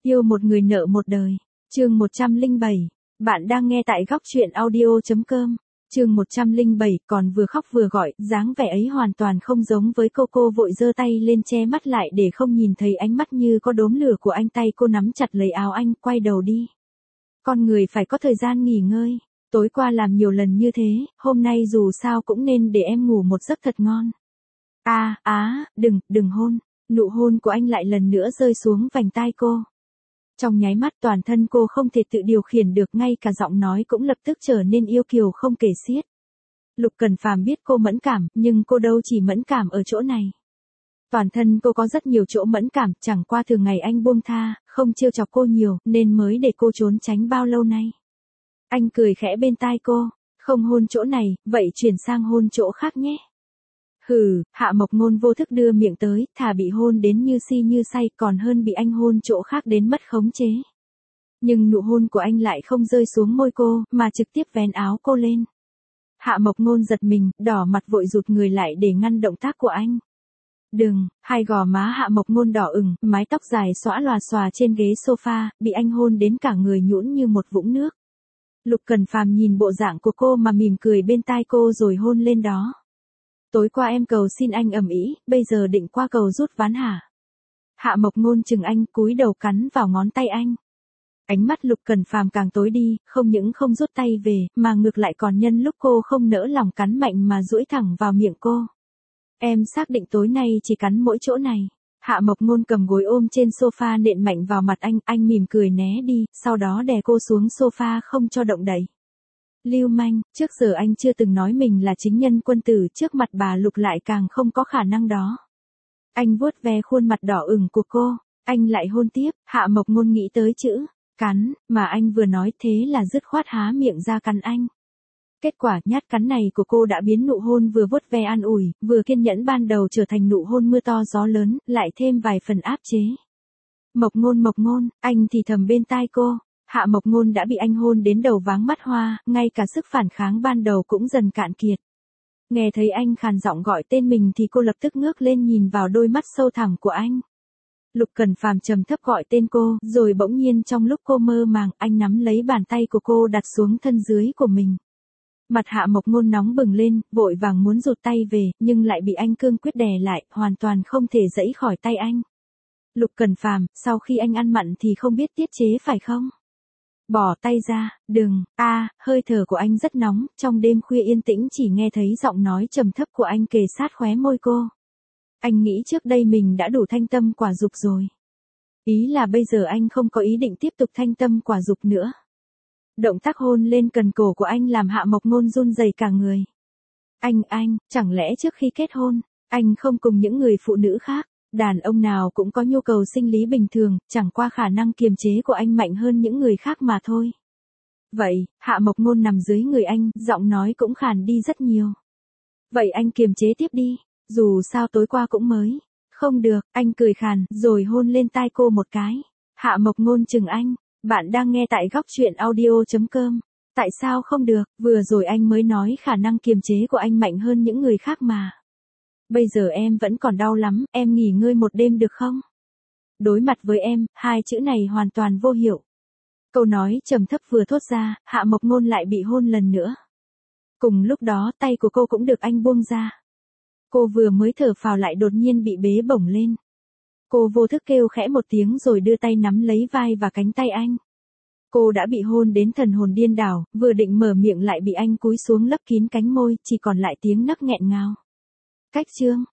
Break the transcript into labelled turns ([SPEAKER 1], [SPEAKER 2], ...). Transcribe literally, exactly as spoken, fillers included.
[SPEAKER 1] Yêu một người nợ một đời. Chương một trăm lẻ bảy. Bạn đang nghe tại góc truyện audio chấm com. Chương một trăm lẻ bảy, còn vừa khóc vừa gọi, dáng vẻ ấy hoàn toàn không giống với cô. Cô vội giơ tay lên che mắt lại để không nhìn thấy ánh mắt như có đốm lửa của anh. Tay cô nắm chặt lấy áo anh, quay đầu đi. Con người phải có thời gian nghỉ ngơi. Tối qua làm nhiều lần như thế, hôm nay dù sao cũng nên để em ngủ một giấc thật ngon. À, á, đừng, đừng hôn. Nụ hôn của anh lại lần nữa rơi xuống vành tai cô. Trong nháy mắt toàn thân cô không thể tự điều khiển được, ngay cả giọng nói cũng lập tức trở nên yêu kiều không kể xiết. Lục Cẩn Phàm biết cô mẫn cảm, nhưng cô đâu chỉ mẫn cảm ở chỗ này. Toàn thân cô có rất nhiều chỗ mẫn cảm, chẳng qua thường ngày anh buông tha, không trêu chọc cô nhiều, nên mới để cô trốn tránh bao lâu nay. Anh cười khẽ bên tai cô, không hôn chỗ này, vậy chuyển sang hôn chỗ khác nhé. Hừ, Hạ Mộc Ngôn vô thức đưa miệng tới, thà bị hôn đến như si như say còn hơn bị anh hôn chỗ khác đến mất khống chế. Nhưng nụ hôn của anh lại không rơi xuống môi cô, mà trực tiếp vén áo cô lên. Hạ Mộc Ngôn giật mình, đỏ mặt vội rụt người lại để ngăn động tác của anh. Đừng, hai gò má Hạ Mộc Ngôn đỏ ửng, mái tóc dài xõa lòa xòa trên ghế sofa, bị anh hôn đến cả người nhũn như một vũng nước. Lục Cẩn Phàm nhìn bộ dạng của cô mà mỉm cười bên tai cô rồi hôn lên đó. Tối qua em cầu xin anh ầm ĩ, bây giờ định qua cầu rút ván hả? Hạ Mộc Ngôn chừng anh, cúi đầu cắn vào ngón tay anh. Ánh mắt Lục Cẩn Phàm càng tối đi, không những không rút tay về, mà ngược lại còn nhân lúc cô không nỡ lòng cắn mạnh mà duỗi thẳng vào miệng cô. Em xác định tối nay chỉ cắn mỗi chỗ này. Hạ Mộc Ngôn cầm gối ôm trên sofa nện mạnh vào mặt anh, anh mỉm cười né đi, sau đó đè cô xuống sofa không cho động đậy. Lưu manh, trước giờ anh chưa từng nói mình là chính nhân quân tử, trước mặt bà Lục lại càng không có khả năng đó. Anh vuốt ve khuôn mặt đỏ ửng của cô, anh lại hôn tiếp. Hạ Mộc Ngôn nghĩ tới chữ cắn, mà anh vừa nói thế là dứt khoát há miệng ra cắn anh. Kết quả nhát cắn này của cô đã biến nụ hôn vừa vuốt ve an ủi, vừa kiên nhẫn ban đầu trở thành nụ hôn mưa to gió lớn, lại thêm vài phần áp chế. Mộc Ngôn Mộc Ngôn, anh thì thầm bên tai cô. Hạ Mộc Ngôn đã bị anh hôn đến đầu váng mắt hoa, ngay cả sức phản kháng ban đầu cũng dần cạn kiệt. Nghe thấy anh khàn giọng gọi tên mình thì cô lập tức ngước lên nhìn vào đôi mắt sâu thẳm của anh. Lục Cẩn Phàm trầm thấp gọi tên cô, rồi bỗng nhiên trong lúc cô mơ màng, anh nắm lấy bàn tay của cô đặt xuống thân dưới của mình. Mặt Hạ Mộc Ngôn nóng bừng lên, vội vàng muốn rụt tay về, nhưng lại bị anh cương quyết đè lại, hoàn toàn không thể giãy khỏi tay anh. Lục Cẩn Phàm, sau khi anh ăn mặn thì không biết tiết chế phải không? Bỏ tay ra, đừng, a, à, hơi thở của anh rất nóng, trong đêm khuya yên tĩnh chỉ nghe thấy giọng nói trầm thấp của anh kề sát khóe môi cô. Anh nghĩ trước đây mình đã đủ thanh tâm quả dục rồi. Ý là bây giờ anh không có ý định tiếp tục thanh tâm quả dục nữa. Động tác hôn lên cần cổ của anh làm Hạ Mộc Ngôn run rẩy cả người. Anh, anh, chẳng lẽ trước khi kết hôn, anh không cùng những người phụ nữ khác? Đàn ông nào cũng có nhu cầu sinh lý bình thường, chẳng qua khả năng kiềm chế của anh mạnh hơn những người khác mà thôi. Vậy, Hạ Mộc Ngôn nằm dưới người anh, giọng nói cũng khàn đi rất nhiều. Vậy anh kiềm chế tiếp đi, dù sao tối qua cũng mới. Không được, anh cười khàn, rồi hôn lên tai cô một cái. Hạ Mộc Ngôn chừng anh, bạn đang nghe tại góc truyện audio chấm com. Tại sao không được, vừa rồi anh mới nói khả năng kiềm chế của anh mạnh hơn những người khác mà. Bây giờ em vẫn còn đau lắm, em nghỉ ngơi một đêm được không? Đối mặt với em, hai chữ này hoàn toàn vô hiệu. Câu nói trầm thấp vừa thốt ra, Hạ Mộc Ngôn lại bị hôn lần nữa. Cùng lúc đó tay của cô cũng được anh buông ra. Cô vừa mới thở phào lại đột nhiên bị bế bổng lên. Cô vô thức kêu khẽ một tiếng rồi đưa tay nắm lấy vai và cánh tay anh. Cô đã bị hôn đến thần hồn điên đảo, vừa định mở miệng lại bị anh cúi xuống lấp kín cánh môi, chỉ còn lại tiếng nấc nghẹn ngào. Cách chương,